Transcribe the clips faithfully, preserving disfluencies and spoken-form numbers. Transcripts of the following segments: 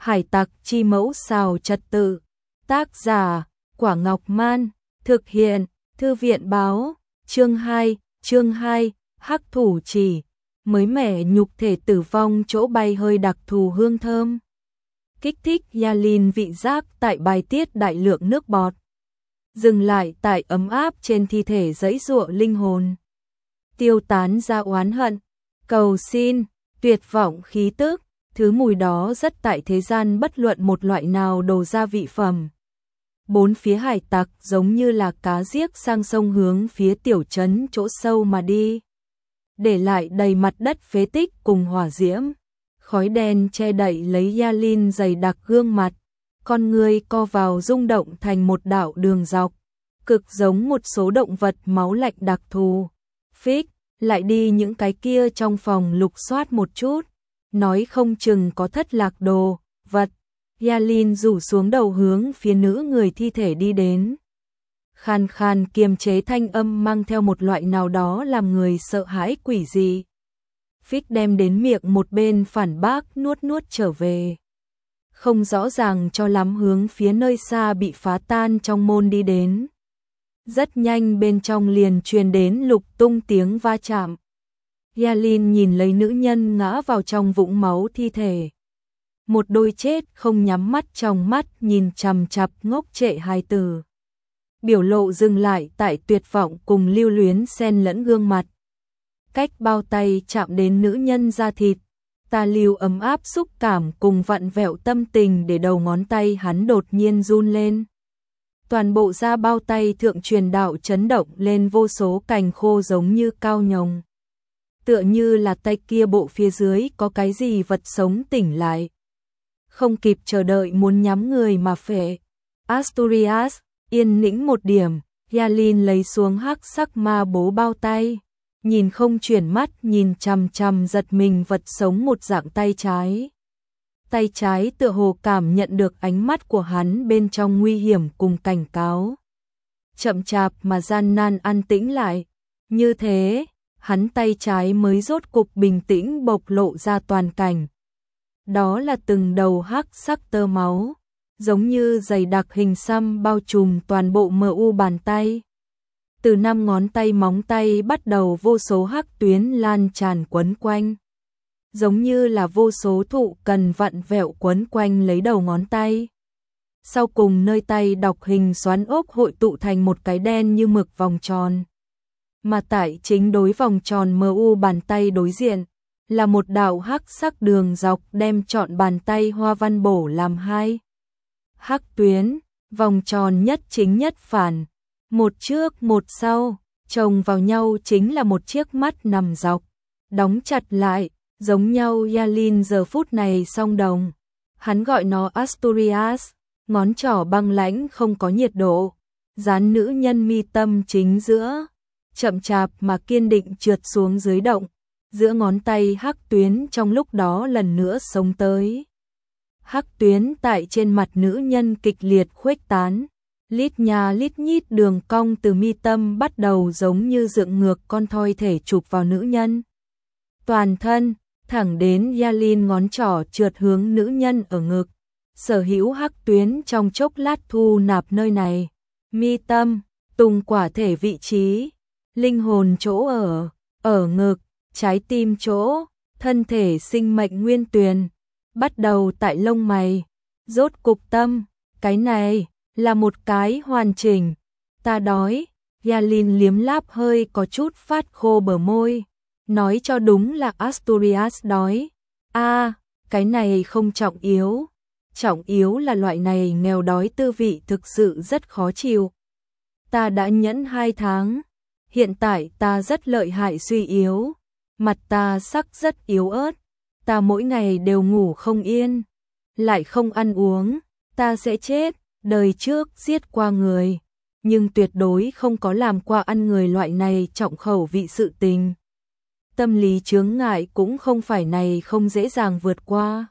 Hải tặc chi mẫu xào trật tự. Tác giả, Quả Ngọc Man. Thực hiện, Thư viện Báo. Chương hai, chương hai, Hắc thủ chỉ. Mới mẻ nhục thể tử vong chỗ bay hơi đặc thù hương thơm. Kích thích Yalin vị giác tại bài tiết đại lượng nước bọt. Dừng lại tại ấm áp trên thi thể giãy giụa linh hồn. Tiêu tán ra oán hận, cầu xin, tuyệt vọng khí tức. Thứ mùi đó rất tại thế gian bất luận một loại nào đồ gia vị phẩm. Bốn phía hải tặc giống như là cá giếc sang sông hướng phía tiểu trấn chỗ sâu mà đi. Để lại đầy mặt đất phế tích cùng hỏa diễm. Khói đen che đậy lấy Yalin dày đặc gương mặt. Con người co vào rung động thành một đạo đường dọc. Cực giống một số động vật máu lạnh đặc thù. Phích, lại đi những cái kia trong phòng lục soát một chút. Nói không chừng có thất lạc đồ, vật. Yalin rủ xuống đầu hướng phía nữ người thi thể đi đến. Khan khan kiềm chế thanh âm mang theo một loại nào đó làm người sợ hãi quỷ dị. Phích đem đến miệng một bên phản bác nuốt nuốt trở về. Không rõ ràng cho lắm hướng phía nơi xa bị phá tan trong môn đi đến. Rất nhanh bên trong liền truyền đến lục tung tiếng va chạm. Yalin nhìn lấy nữ nhân ngã vào trong vũng máu thi thể. Một đôi chết không nhắm mắt trong mắt nhìn chằm chằm ngốc trệ hai từ. Biểu lộ dừng lại tại tuyệt vọng cùng lưu luyến xen lẫn gương mặt. Cách bao tay chạm đến nữ nhân da thịt. Ta lưu ấm áp xúc cảm cùng vặn vẹo tâm tình để đầu ngón tay hắn đột nhiên run lên. Toàn bộ da bao tay thượng truyền đạo chấn động lên vô số cành khô giống như cao nhồng. Tựa như là tay kia bộ phía dưới có cái gì vật sống tỉnh lại. Không kịp chờ đợi muốn nhắm người mà phệ. Asturias, yên nĩnh một điểm, Yalin lấy xuống hắc sắc ma bố bao tay. Nhìn không chuyển mắt nhìn chằm chằm giật mình vật sống một dạng tay trái. Tay trái tựa hồ cảm nhận được ánh mắt của hắn bên trong nguy hiểm cùng cảnh cáo. Chậm chạp mà gian nan an tĩnh lại. Như thế, hắn tay trái mới rốt cục bình tĩnh bộc lộ ra toàn cảnh. Đó là từng đầu hắc sắc tơ máu, giống như dày đặc hình xăm bao trùm toàn bộ mờ u bàn tay. Từ năm ngón tay móng tay bắt đầu vô số hắc tuyến lan tràn quấn quanh. Giống như là vô số thụ cần vặn vẹo quấn quanh lấy đầu ngón tay. Sau cùng nơi tay đọc hình xoắn ốc hội tụ thành một cái đen như mực vòng tròn. Mà tại chính đối vòng tròn mờ u bàn tay đối diện, là một đạo hắc sắc đường dọc đem trọn bàn tay hoa văn bổ làm hai. Hắc tuyến, vòng tròn nhất chính nhất phản, một trước một sau, chồng vào nhau chính là một chiếc mắt nằm dọc, đóng chặt lại, giống nhau. Yalin giờ phút này song đồng, hắn gọi nó Asturias, ngón trỏ băng lãnh không có nhiệt độ, dán nữ nhân mi tâm chính giữa, chậm chạp mà kiên định trượt xuống dưới động. Giữa ngón tay hắc tuyến trong lúc đó lần nữa sống tới. Hắc tuyến tại trên mặt nữ nhân kịch liệt khuếch tán. Lít nhà lít nhít đường cong từ mi tâm bắt đầu giống như dựng ngược con thoi thể chụp vào nữ nhân. Toàn thân, thẳng đến Yalin ngón trỏ trượt hướng nữ nhân ở ngực. Sở hữu hắc tuyến trong chốc lát thu nạp nơi này. Mi tâm, tùng quả thể vị trí, linh hồn chỗ ở, ở ngực. Trái tim chỗ, thân thể sinh mệnh nguyên tuyền, bắt đầu tại lông mày, rốt cục tâm, cái này là một cái hoàn chỉnh. Ta đói, Yalin liếm láp hơi có chút phát khô bờ môi, nói cho đúng là Asturias đói. A, à, cái này không trọng yếu, trọng yếu là loại này nghèo đói tư vị thực sự rất khó chịu. Ta đã nhẫn hai tháng, hiện tại ta rất lợi hại suy yếu. Mặt ta sắc rất yếu ớt, ta mỗi ngày đều ngủ không yên, lại không ăn uống, ta sẽ chết. Đời trước giết qua người, nhưng tuyệt đối không có làm qua ăn người loại này trọng khẩu vị sự tình. Tâm lý chướng ngại cũng không phải này không dễ dàng vượt qua.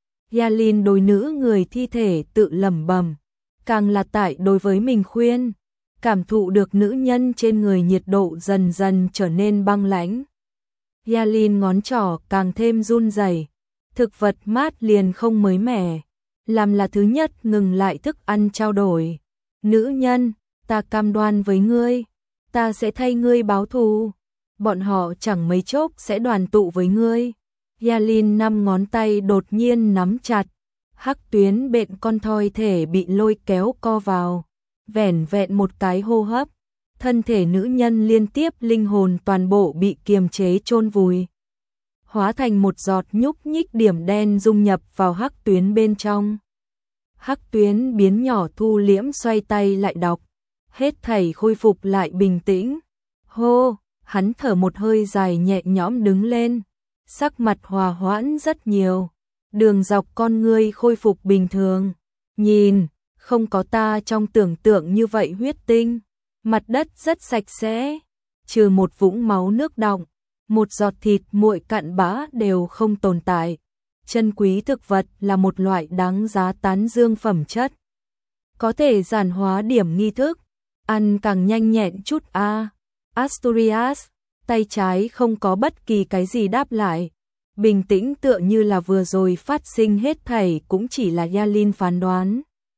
Yalin đối nữ người thi thể tự lẩm bẩm, càng là tại đối với mình khuyên, cảm thụ được nữ nhân trên người nhiệt độ dần dần trở nên băng lãnh. Yalin ngón trỏ càng thêm run rẩy, thực vật mát liền không mới mẻ, làm là thứ nhất ngừng lại thức ăn trao đổi. Nữ nhân, ta cam đoan với ngươi, ta sẽ thay ngươi báo thù. Bọn họ chẳng mấy chốc sẽ đoàn tụ với ngươi. Yalin năm ngón tay đột nhiên nắm chặt, hắc tuyến bện con thoi thể bị lôi kéo co vào, vẻn vẹn một cái hô hấp, thân thể nữ nhân liên tiếp linh hồn toàn bộ bị kiềm chế chôn vùi, hóa thành một giọt nhúc nhích điểm đen dung nhập vào hắc tuyến bên trong. Hắc tuyến biến nhỏ thu liễm xoay tay lại đọc, hết thảy khôi phục lại bình tĩnh. Hô, hắn thở một hơi dài nhẹ nhõm đứng lên, sắc mặt hòa hoãn rất nhiều, đường dọc con ngươi khôi phục bình thường. Nhìn, không có ta trong tưởng tượng như vậy huyết tinh, mặt đất rất sạch sẽ, trừ một vũng máu nước đọng, một giọt thịt nguội cặn bã đều không tồn tại. Chân quý thực vật là một loại đáng giá tán dương phẩm chất, có thể giản hóa điểm nghi thức, ăn càng nhanh nhẹn chút a. À. Asturias, tay trái không có bất kỳ cái gì đáp lại, bình tĩnh tựa như là vừa rồi phát sinh hết thảy cũng chỉ là Yalin phán đoán.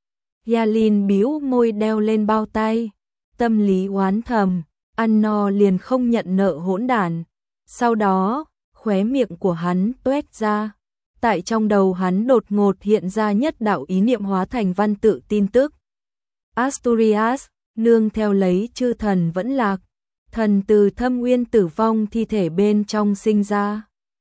Yalin bĩu môi đeo lên bao tay, tâm lý oán thầm, ăn no liền không nhận nợ hỗn đản. Sau đó, khóe miệng của hắn toét ra, tại trong đầu hắn đột ngột hiện ra nhất đạo ý niệm hóa thành văn tự tin tức. Asturias, nương theo lấy chư thần vẫn lạc, thần từ thâm uyên tử vong thi thể bên trong sinh ra,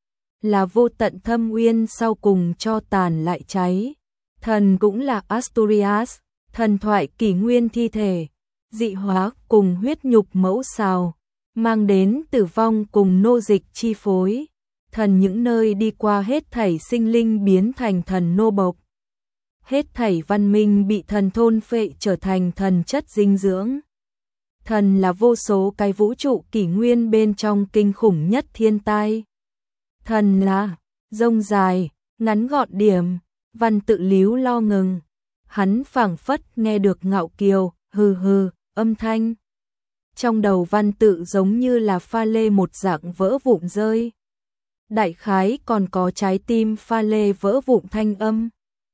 là vô tận thâm uyên sau cùng cho tàn lại cháy. Thần cũng là Asturias, thần thoại kỷ nguyên thi thể, dị hóa cùng huyết nhục mẫu xào, mang đến tử vong cùng nô dịch chi phối. Thần những nơi đi qua hết thảy sinh linh biến thành thần nô bộc. Hết thảy văn minh bị thần thôn phệ trở thành thần chất dinh dưỡng. Thần là vô số cái vũ trụ kỷ nguyên bên trong kinh khủng nhất thiên tai. Thần là rông dài, ngắn gọn điểm, văn tự líu lo ngừng. Hắn phảng phất nghe được ngạo kiều, hừ hừ, âm thanh. Trong đầu văn tự giống như là pha lê một dạng vỡ vụn rơi. Đại khái còn có trái tim pha lê vỡ vụn thanh âm.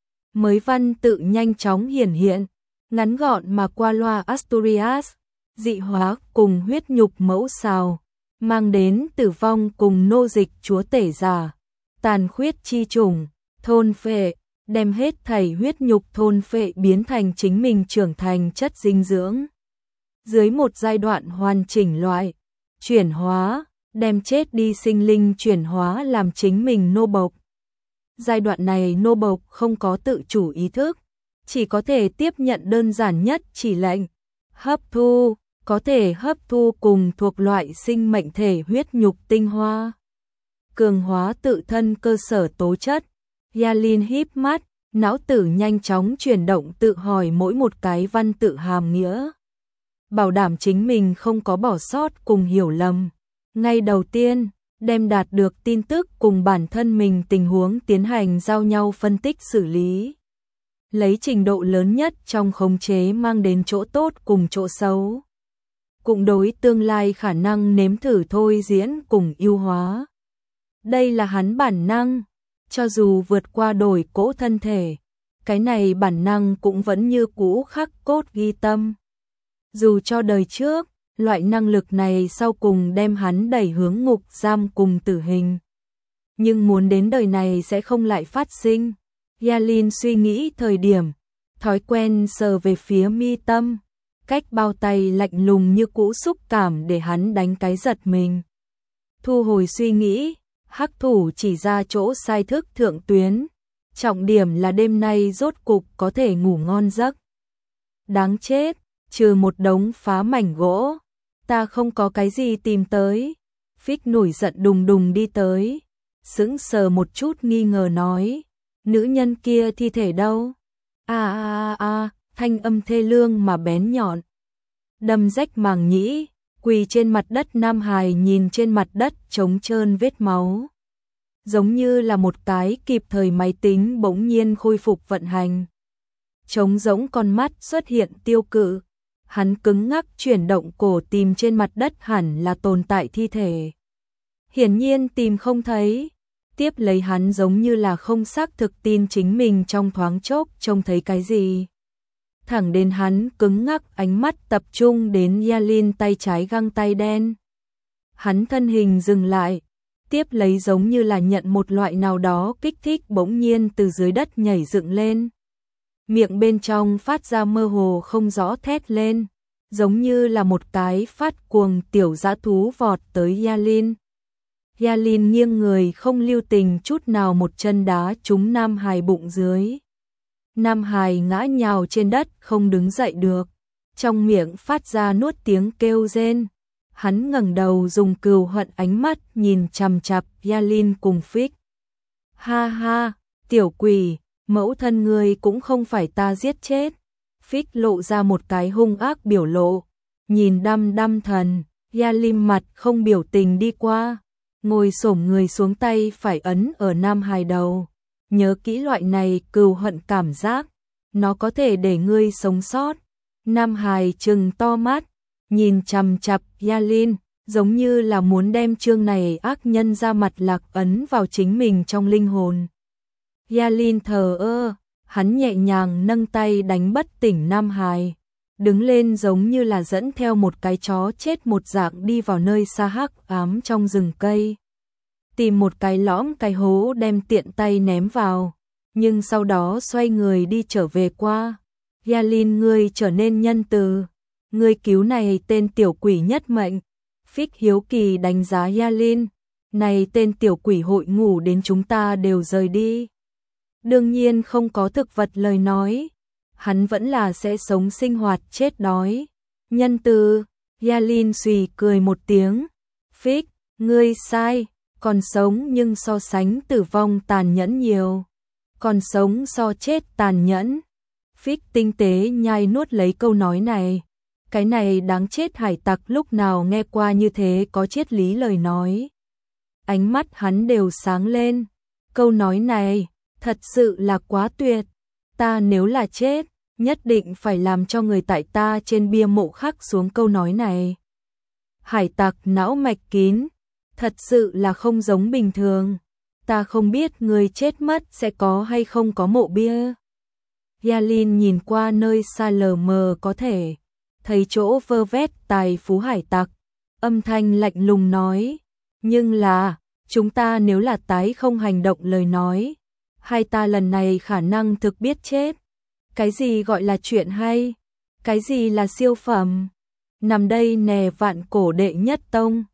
Mới văn tự nhanh chóng hiển hiện, ngắn gọn mà qua loa. Asturias, dị hóa cùng huyết nhục mẫu xào, mang đến tử vong cùng nô dịch chúa tể giả, tàn khuyết chi chủng, thôn phệ, đem hết thảy huyết nhục thôn phệ biến thành chính mình trưởng thành chất dinh dưỡng. Dưới một giai đoạn hoàn chỉnh loại, chuyển hóa, đem chết đi sinh linh chuyển hóa làm chính mình nô bộc. Giai đoạn này nô bộc không có tự chủ ý thức, chỉ có thể tiếp nhận đơn giản nhất chỉ lệnh, hấp thu, có thể hấp thu cùng thuộc loại sinh mệnh thể huyết nhục tinh hoa, cường hóa tự thân cơ sở tố chất. Yalin híp mắt, não tử nhanh chóng chuyển động tự hỏi mỗi một cái văn tự hàm nghĩa, bảo đảm chính mình không có bỏ sót cùng hiểu lầm. Ngay đầu tiên, đem đạt được tin tức cùng bản thân mình tình huống tiến hành giao nhau phân tích xử lý. Lấy trình độ lớn nhất trong khống chế mang đến chỗ tốt cùng chỗ xấu. Cùng đối tương lai khả năng nếm thử thôi diễn cùng ưu hóa. Đây là hắn bản năng, cho dù vượt qua đổi cỗ thân thể, cái này bản năng cũng vẫn như cũ khắc cốt ghi tâm. Dù cho đời trước, loại năng lực này sau cùng đem hắn đẩy hướng ngục giam cùng tử hình. Nhưng muốn đến đời này sẽ không lại phát sinh. Yalin suy nghĩ thời điểm, thói quen sờ về phía mi tâm, cách bao tay lạnh lùng như cũ xúc cảm để hắn đánh cái giật mình. Thu hồi suy nghĩ, hắc thủ chỉ ra chỗ sai thức thượng tuyến, trọng điểm là đêm nay rốt cục có thể ngủ ngon giấc. Đáng chết, trừ một đống phá mảnh gỗ, ta không có cái gì tìm tới. Phích nổi giận đùng đùng đi tới, sững sờ một chút nghi ngờ nói, nữ nhân kia thi thể đâu? A a a, thanh âm thê lương mà bén nhọn, đâm rách màng nhĩ. Quỳ trên mặt đất Nam Hải nhìn trên mặt đất trống trơn vết máu, giống như là một cái kịp thời máy tính bỗng nhiên khôi phục vận hành. Trống rỗng con mắt xuất hiện tiêu cự, hắn cứng ngắc chuyển động cổ tìm trên mặt đất hẳn là tồn tại thi thể. Hiển nhiên tìm không thấy, Tiếp lấy hắn giống như là không xác thực tin chính mình trong thoáng chốc trông thấy cái gì. Thẳng đến hắn cứng ngắc ánh mắt tập trung đến Yalin tay trái găng tay đen. Hắn thân hình dừng lại, tiếp lấy giống như là nhận một loại nào đó kích thích bỗng nhiên từ dưới đất nhảy dựng lên. Miệng bên trong phát ra mơ hồ không rõ thét lên, giống như là một cái phát cuồng tiểu dã thú vọt tới Yalin. Yalin nghiêng người không lưu tình chút nào một chân đá trúng Nam Hải bụng dưới. Nam Hải ngã nhào trên đất không đứng dậy được, trong miệng phát ra nuốt tiếng kêu rên. Hắn ngẩng đầu dùng cừu hận ánh mắt nhìn chằm chằm Yalin cùng Phích. Ha ha, tiểu quỷ, mẫu thân ngươi cũng không phải ta giết chết. Phích lộ ra một cái hung ác biểu lộ, nhìn đăm đăm thần, Yalin mặt không biểu tình đi qua, ngồi xổm người xuống tay phải ấn ở Nam Hải đầu. Nhớ kỹ loại này cừu hận cảm giác, nó có thể để ngươi sống sót. Nam Hải trừng to mắt, nhìn chằm chằm Yalin, giống như là muốn đem chương này ác nhân ra mặt lạc ấn vào chính mình trong linh hồn. Yalin thờ ơ, hắn nhẹ nhàng nâng tay đánh bất tỉnh Nam Hải, đứng lên giống như là dẫn theo một cái chó chết một dạng đi vào nơi xa hắc ám trong rừng cây. Tìm một cái lõm cái hố đem tiện tay ném vào, nhưng sau đó xoay người đi trở về qua. Yalin, ngươi trở nên nhân từ, ngươi cứu này tên tiểu quỷ nhất mệnh. Phích hiếu kỳ đánh giá Yalin, này tên tiểu quỷ hội ngủ đến chúng ta đều rời đi. Đương nhiên không có thực vật lời nói, hắn vẫn là sẽ sống sinh hoạt chết đói. Nhân từ, Yalin xùy cười một tiếng. Phích, ngươi sai, còn sống nhưng so sánh tử vong tàn nhẫn nhiều. Còn sống so chết tàn nhẫn. Phích tinh tế nhai nuốt lấy câu nói này. Cái này đáng chết hải tặc lúc nào nghe qua như thế có triết lý lời nói. Ánh mắt hắn đều sáng lên. Câu nói này, thật sự là quá tuyệt. Ta nếu là chết, nhất định phải làm cho người tại ta trên bia mộ khắc xuống câu nói này. Hải tặc não mạch kín, thật sự là không giống bình thường. Ta không biết người chết mất sẽ có hay không có mộ bia. Yalin nhìn qua nơi xa lờ mờ có thể thấy chỗ vơ vét tài phú hải tặc, âm thanh lạnh lùng nói, nhưng là, chúng ta nếu là tái không hành động lời nói, hai ta lần này khả năng thực biết chết. Cái gì gọi là chuyện hay? Cái gì là siêu phẩm? Nằm đây nè vạn cổ đệ nhất tông,